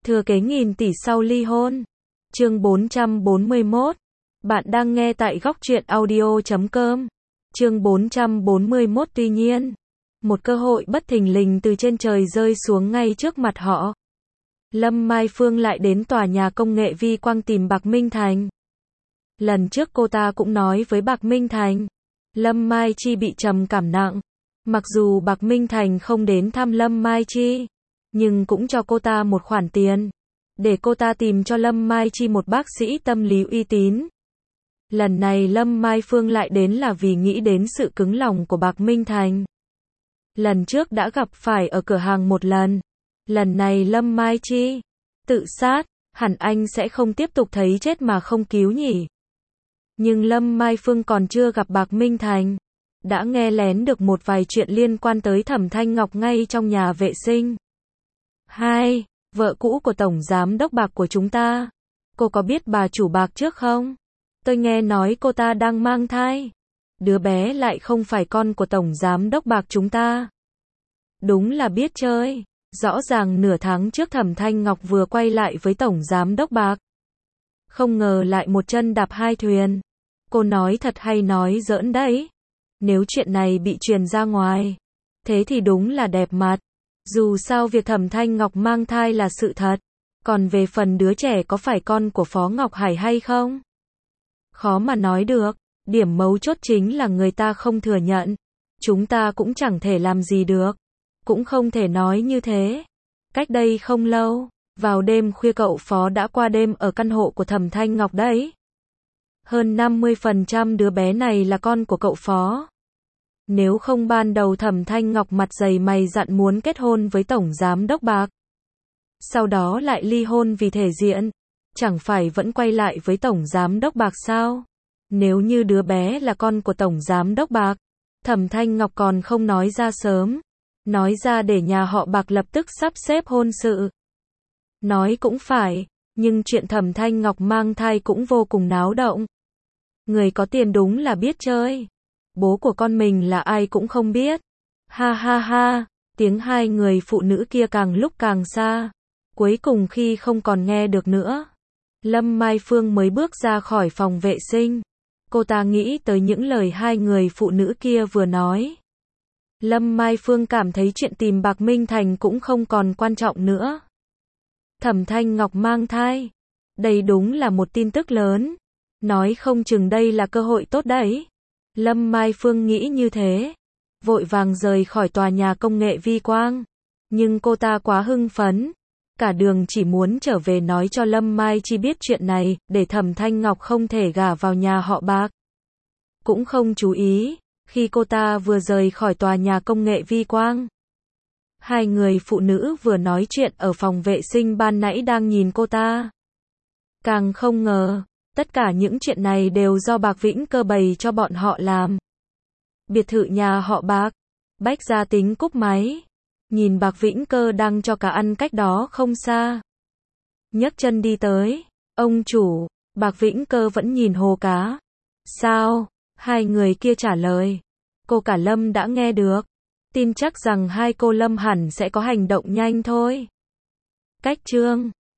Thừa kế nghìn tỷ sau ly hôn. Chương 441. Bạn đang nghe tại góc truyện audio.com. Chương 441. Tuy nhiên, một cơ hội bất thình lình từ trên trời rơi xuống ngay trước mặt họ. Lâm Mai Phương lại đến tòa nhà công nghệ Vi Quang tìm Bạc Minh Thành. Lần trước cô ta cũng nói với Bạc Minh Thành, Lâm Mai Chi bị trầm cảm nặng. Mặc dù Bạc Minh Thành không đến thăm Lâm Mai Chi, nhưng cũng cho cô ta một khoản tiền, để cô ta tìm cho Lâm Mai Chi một bác sĩ tâm lý uy tín. Lần này Lâm Mai Phương lại đến là vì nghĩ đến sự cứng lòng của Bạc Minh Thành. Lần trước đã gặp phải ở cửa hàng một lần. Lần này Lâm Mai Chi tự sát, hẳn anh sẽ không tiếp tục thấy chết mà không cứu nhỉ. Nhưng Lâm Mai Phương còn chưa gặp Bạc Minh Thành, đã nghe lén được một vài chuyện liên quan tới Thẩm Thanh Ngọc ngay trong nhà vệ sinh. Hai, vợ cũ của tổng giám đốc Bạc của chúng ta. Cô có biết bà chủ Bạc trước không? Tôi nghe nói cô ta đang mang thai. Đứa bé lại không phải con của tổng giám đốc Bạc chúng ta. Đúng là biết chơi. Rõ ràng nửa tháng trước Thẩm Thanh Ngọc vừa quay lại với tổng giám đốc Bạc. Không ngờ lại một chân đạp hai thuyền. Cô nói thật hay nói giỡn đấy? Nếu chuyện này bị truyền ra ngoài, thế thì đúng là đẹp mặt. Dù sao việc Thẩm Thanh Ngọc mang thai là sự thật. Còn về phần đứa trẻ có phải con của Phó Ngọc Hải hay không? Khó mà nói được. Điểm mấu chốt chính là người ta không thừa nhận. Chúng ta cũng chẳng thể làm gì được. Cũng không thể nói như thế. Cách đây không lâu, vào đêm khuya cậu Phó đã qua đêm ở căn hộ của Thẩm Thanh Ngọc đấy. Hơn 50% đứa bé này là con của cậu Phó. Nếu không ban đầu Thẩm Thanh Ngọc mặt dày mày dặn muốn kết hôn với tổng giám đốc Bạc, sau đó lại ly hôn vì thể diện, chẳng phải vẫn quay lại với tổng giám đốc Bạc sao? Nếu như đứa bé là con của tổng giám đốc Bạc, Thẩm Thanh Ngọc còn không nói ra sớm, nói ra để nhà họ Bạc lập tức sắp xếp hôn sự. Nói cũng phải, nhưng chuyện Thẩm Thanh Ngọc mang thai cũng vô cùng náo động. Người có tiền đúng là biết chơi. Bố của con mình là ai cũng không biết. Ha ha ha, tiếng hai người phụ nữ kia càng lúc càng xa. Cuối cùng khi không còn nghe được nữa, Lâm Mai Phương mới bước ra khỏi phòng vệ sinh. Cô ta nghĩ tới những lời hai người phụ nữ kia vừa nói. Lâm Mai Phương cảm thấy chuyện tìm Bạc Minh Thành cũng không còn quan trọng nữa. Thẩm Thanh Ngọc mang thai. Đây đúng là một tin tức lớn. Nói không chừng đây là cơ hội tốt đấy. Lâm Mai Phương nghĩ như thế. Vội vàng rời khỏi tòa nhà công nghệ Vi Quang. Nhưng cô ta quá hưng phấn. Cả đường chỉ muốn trở về nói cho Lâm Mai Chi biết chuyện này, để Thẩm Thanh Ngọc không thể gả vào nhà họ Bạc. Cũng không chú ý, khi cô ta vừa rời khỏi tòa nhà công nghệ Vi Quang, hai người phụ nữ vừa nói chuyện ở phòng vệ sinh ban nãy đang nhìn cô ta. Càng không ngờ, tất cả những chuyện này đều do Bạc Vĩnh Cơ bày cho bọn họ làm. Biệt thự nhà họ Bạc, Bách Gia Tính cúp máy. Nhìn Bạc Vĩnh Cơ đang cho cá ăn cách đó không xa. Nhấc chân đi tới. Ông chủ, Bạc Vĩnh Cơ vẫn nhìn hồ cá. Sao? Hai người kia trả lời. Cô cả Lâm đã nghe được. Tin chắc rằng hai cô Lâm hẳn sẽ có hành động nhanh thôi. Cách chương